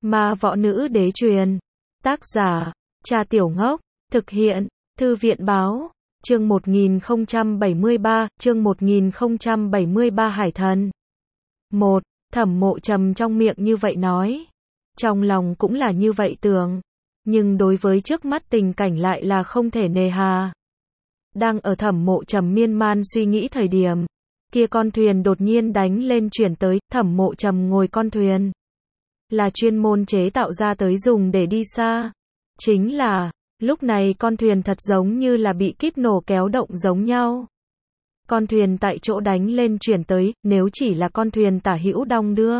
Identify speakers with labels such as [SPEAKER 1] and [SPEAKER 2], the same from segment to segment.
[SPEAKER 1] Ma võ nữ đế truyền. Tác giả, Cha Tiểu Ngốc. Thực hiện, Thư viện báo. Chương 1073, chương 1073 Hải thần. 1. Thẩm Mộ Trầm trong miệng như vậy nói. Trong lòng cũng là như vậy tưởng. Nhưng đối với trước mắt tình cảnh lại là không thể nề hà. Đang ở Thẩm Mộ Trầm miên man suy nghĩ thời điểm. Kia con thuyền đột nhiên đánh lên chuyển tới, Thẩm Mộ Trầm ngồi con thuyền. Là chuyên môn chế tạo ra tới dùng để đi xa. Chính là, lúc này con thuyền thật giống như là bị kíp nổ kéo động giống nhau. Con thuyền tại chỗ đánh lên chuyển tới, nếu chỉ là con thuyền tả hữu đong đưa.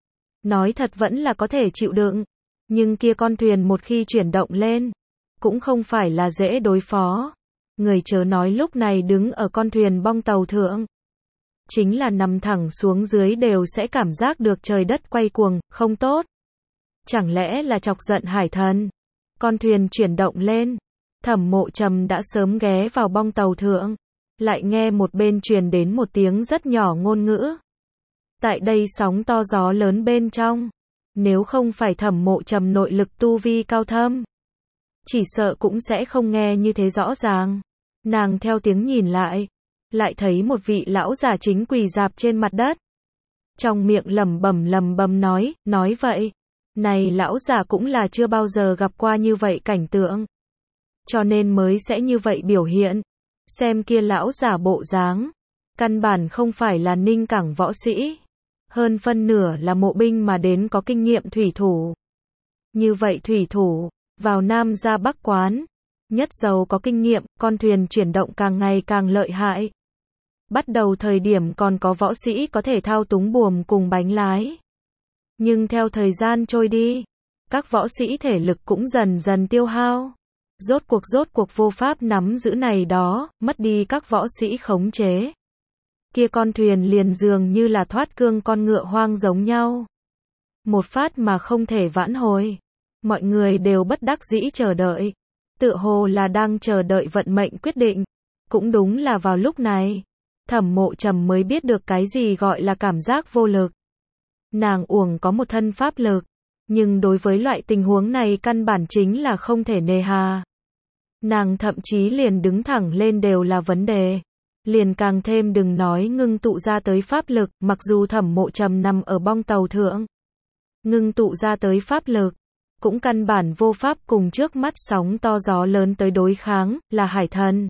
[SPEAKER 1] Nói thật vẫn là có thể chịu đựng. Nhưng kia con thuyền một khi chuyển động lên, cũng không phải là dễ đối phó. Người chớ nói lúc này đứng ở con thuyền bong tàu thượng. Chính là nằm thẳng xuống dưới đều sẽ cảm giác được trời đất quay cuồng, không tốt. Chẳng lẽ là chọc giận hải thần? Con thuyền chuyển động lên. Thẩm Mộ Trầm đã sớm ghé vào bong tàu thượng. Lại nghe một bên truyền đến một tiếng rất nhỏ ngôn ngữ. Tại đây sóng to gió lớn bên trong. Nếu không phải Thẩm Mộ Trầm nội lực tu vi cao thâm, chỉ sợ cũng sẽ không nghe như thế rõ ràng. Nàng theo tiếng nhìn lại. Lại thấy một vị lão già chính quỳ rạp trên mặt đất. Trong miệng lẩm bẩm nói vậy. Này lão già cũng là chưa bao giờ gặp qua như vậy cảnh tượng. Cho nên mới sẽ như vậy biểu hiện. Xem kia lão già bộ dáng. Căn bản không phải là ninh cảng võ sĩ. Hơn phân nửa là mộ binh mà đến có kinh nghiệm thủy thủ. Như vậy thủy thủ, vào Nam ra Bắc quán. Nhất giàu có kinh nghiệm, con thuyền chuyển động càng ngày càng lợi hại. Bắt đầu thời điểm còn có võ sĩ có thể thao túng buồm cùng bánh lái. Nhưng theo thời gian trôi đi, các võ sĩ thể lực cũng dần dần tiêu hao. Rốt cuộc vô pháp nắm giữ này đó, mất đi các võ sĩ khống chế. Kia con thuyền liền dường như là thoát cương con ngựa hoang giống nhau. Một phát mà không thể vãn hồi. Mọi người đều bất đắc dĩ chờ đợi. Tựa hồ là đang chờ đợi vận mệnh quyết định. Cũng đúng là vào lúc này, Thẩm Mộ Trầm mới biết được cái gì gọi là cảm giác vô lực. Nàng uổng có một thân pháp lực, nhưng đối với loại tình huống này căn bản chính là không thể nề hà. Nàng thậm chí liền đứng thẳng lên đều là vấn đề. Liền càng thêm đừng nói ngưng tụ ra tới pháp lực, mặc dù Thẩm Mộ Trầm nằm ở bong tàu thượng. Ngưng tụ ra tới pháp lực, cũng căn bản vô pháp cùng trước mắt sóng to gió lớn tới đối kháng, là hải thần.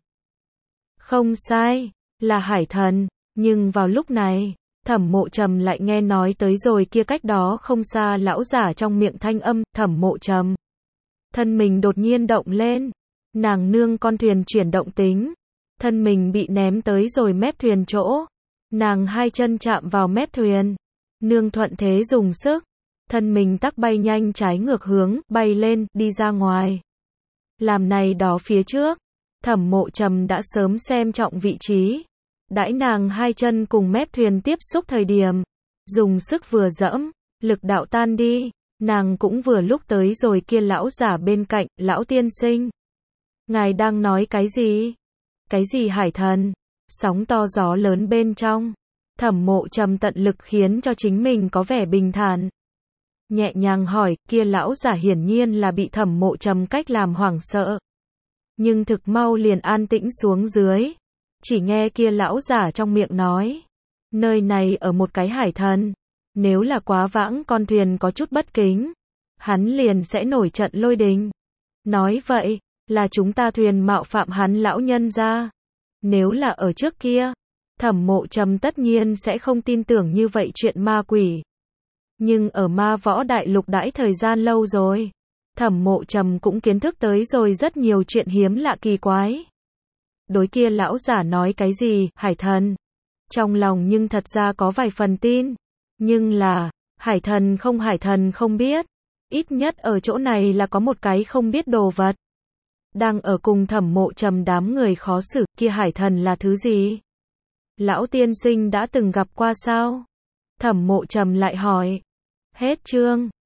[SPEAKER 1] Không sai, là hải thần, nhưng vào lúc này, Thẩm Mộ Trầm lại nghe nói tới rồi kia cách đó không xa lão giả trong miệng thanh âm, Thẩm Mộ Trầm. Thân mình đột nhiên động lên, nàng nương con thuyền chuyển động tính. Thân mình bị ném tới rồi mép thuyền chỗ. Nàng hai chân chạm vào mép thuyền. Nương thuận thế dùng sức. Thân mình tắc bay nhanh trái ngược hướng, bay lên, đi ra ngoài. Làm này đó phía trước. Thẩm Mộ Trầm đã sớm xem trọng vị trí. Đãi nàng hai chân cùng mép thuyền tiếp xúc thời điểm. Dùng sức vừa dẫm, lực đạo tan đi. Nàng cũng vừa lúc tới rồi kia lão giả bên cạnh, lão tiên sinh. Ngài đang nói cái gì? Cái gì hải thần? Sóng to gió lớn bên trong. Thẩm Mộ Trầm tận lực khiến cho chính mình có vẻ bình thản. Nhẹ nhàng hỏi, kia lão giả hiển nhiên là bị Thẩm Mộ Trầm cách làm hoảng sợ. Nhưng thực mau liền an tĩnh xuống dưới. Chỉ nghe kia lão giả trong miệng nói. Nơi này ở một cái hải thần. Nếu là quá vãng con thuyền có chút bất kính, hắn liền sẽ nổi trận lôi đình. Nói vậy, là chúng ta thuyền mạo phạm hắn lão nhân ra. Nếu là ở trước kia, Thẩm Mộ Trầm tất nhiên sẽ không tin tưởng như vậy chuyện ma quỷ. Nhưng ở ma võ đại lục đãi thời gian lâu rồi, Thẩm Mộ Trầm cũng kiến thức tới rồi rất nhiều chuyện hiếm lạ kỳ quái. Đối kia lão giả nói cái gì, hải thần. Trong lòng nhưng thật ra có vài phần tin. Nhưng là, hải thần không biết. Ít nhất ở chỗ này là có một cái không biết đồ vật. Đang ở cùng Thẩm Mộ Trầm đám người khó xử, kia hải thần là thứ gì? Lão tiên sinh đã từng gặp qua sao? Thẩm Mộ Trầm lại hỏi. Hết chương.